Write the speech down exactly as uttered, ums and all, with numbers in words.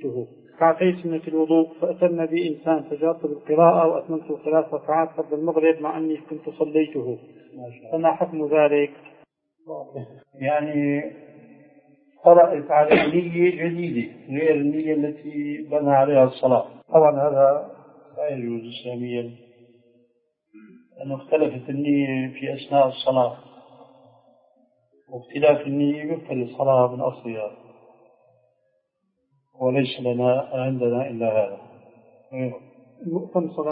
نسيته ركعتي سنة الوضوء، فأتم بي إنسان فجاءت بالقراءة وأتممت ثلاث ركعات قبل المغرب مع أني كنت صليته، فما حكم ذلك؟ يعني قرأت على نية جديدة غير النية التي بنى عليها الصلاة، طبعا هذا لا يجوز إسلاميا، لأنه اختلفت النية في أثناء الصلاة، واختلاف النية يبطل الصلاة من أصلها، وليس لنا عندنا إلا هذا.